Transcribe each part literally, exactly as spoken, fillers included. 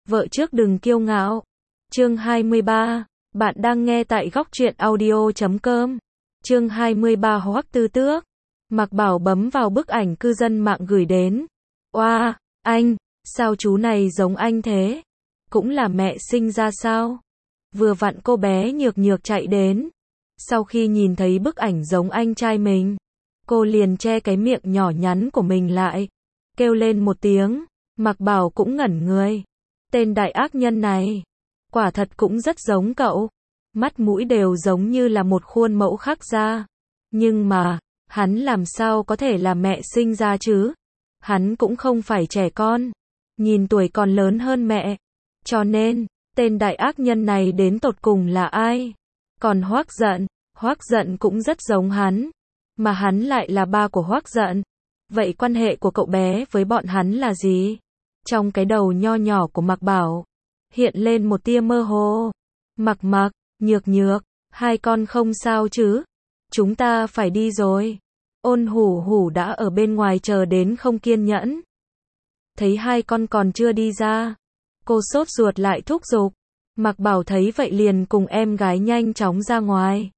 Vợ trước đừng kiêu ngạo. Chương hai mươi ba. Bạn đang nghe tại góc truyện audio chấm com. Chương hai mươi ba Hoắc Tư Tước. Mạc Bảo bấm vào bức ảnh cư dân mạng gửi đến. Oa, wow, anh, sao chú này giống anh thế? Cũng là mẹ sinh ra sao? Vừa vặn cô bé nhược nhược chạy đến. Sau khi nhìn thấy bức ảnh giống anh trai mình, cô liền che cái miệng nhỏ nhắn của mình lại, kêu lên một tiếng. Mạc Bảo cũng ngẩn người. Tên đại ác nhân này, quả thật cũng rất giống cậu. Mắt mũi đều giống như là một khuôn mẫu khắc ra. Nhưng mà, hắn làm sao có thể là mẹ sinh ra chứ? Hắn cũng không phải trẻ con, nhìn tuổi còn lớn hơn mẹ. Cho nên, tên đại ác nhân này đến tột cùng là ai? Còn Hoắc Dận, Hoắc Dận cũng rất giống hắn, mà hắn lại là ba của Hoắc Dận. Vậy quan hệ của cậu bé với bọn hắn là gì? Trong cái đầu nho nhỏ của Mạc Bảo, hiện lên một tia mơ hồ. Mạc Mạc, Nhược Nhược, hai con không sao chứ? Chúng ta phải đi rồi. Ôn Hủ Hủ đã ở bên ngoài chờ đến không kiên nhẫn. Thấy hai con còn chưa đi ra, cô sốt ruột lại thúc giục. Mạc Bảo thấy vậy liền cùng em gái nhanh chóng ra ngoài.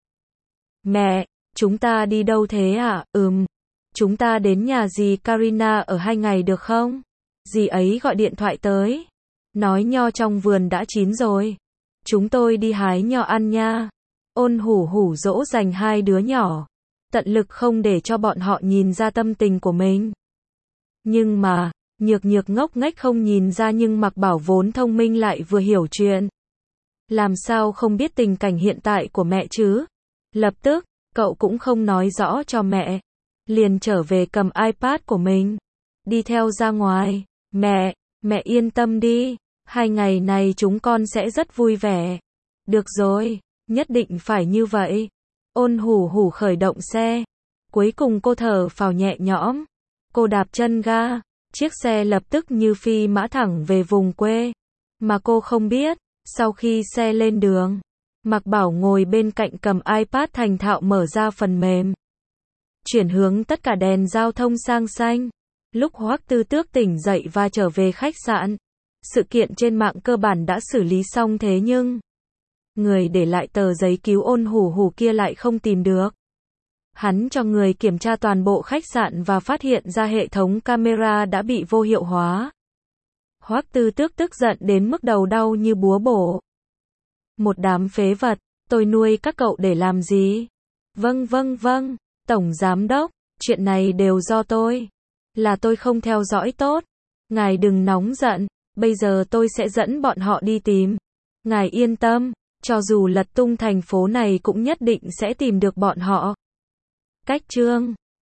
Mẹ, chúng ta đi đâu thế ạ? Ừm, chúng ta đến nhà dì Karina ở hai ngày được không? Dì ấy gọi điện thoại tới, nói nho trong vườn đã chín rồi. Chúng tôi đi hái nho ăn nha. Ôn Hủ Hủ dỗ dành hai đứa nhỏ, tận lực không để cho bọn họ nhìn ra tâm tình của mình. Nhưng mà, Nhược Nhược ngốc nghếch không nhìn ra, nhưng Mạc Bảo vốn thông minh lại vừa hiểu chuyện. Làm sao không biết tình cảnh hiện tại của mẹ chứ? Lập tức, cậu cũng không nói rõ cho mẹ, liền trở về cầm iPad của mình, đi theo ra ngoài. Mẹ, mẹ yên tâm đi, hai ngày này chúng con sẽ rất vui vẻ. Được rồi, nhất định phải như vậy. Ôn Hủ Hủ khởi động xe. Cuối cùng cô thở phào nhẹ nhõm. Cô đạp chân ga, chiếc xe lập tức như phi mã thẳng về vùng quê. Mà cô không biết, sau khi xe lên đường, Mạc Bảo ngồi bên cạnh cầm iPad thành thạo mở ra phần mềm, chuyển hướng tất cả đèn giao thông sang xanh. Lúc Hoắc Tư Tước tỉnh dậy và trở về khách sạn, sự kiện trên mạng cơ bản đã xử lý xong, thế nhưng người để lại tờ giấy cứu Ôn Hủ Hủ kia lại không tìm được. Hắn cho người kiểm tra toàn bộ khách sạn và phát hiện ra hệ thống camera đã bị vô hiệu hóa. Hoắc Tư Tước tức giận đến mức đầu đau như búa bổ. Một đám phế vật, tôi nuôi các cậu để làm gì? Vâng vâng vâng, Tổng Giám Đốc, chuyện này đều do tôi. Là tôi không theo dõi tốt. Ngài đừng nóng giận, bây giờ tôi sẽ dẫn bọn họ đi tìm. Ngài yên tâm, cho dù lật tung thành phố này cũng nhất định sẽ tìm được bọn họ. Cách chương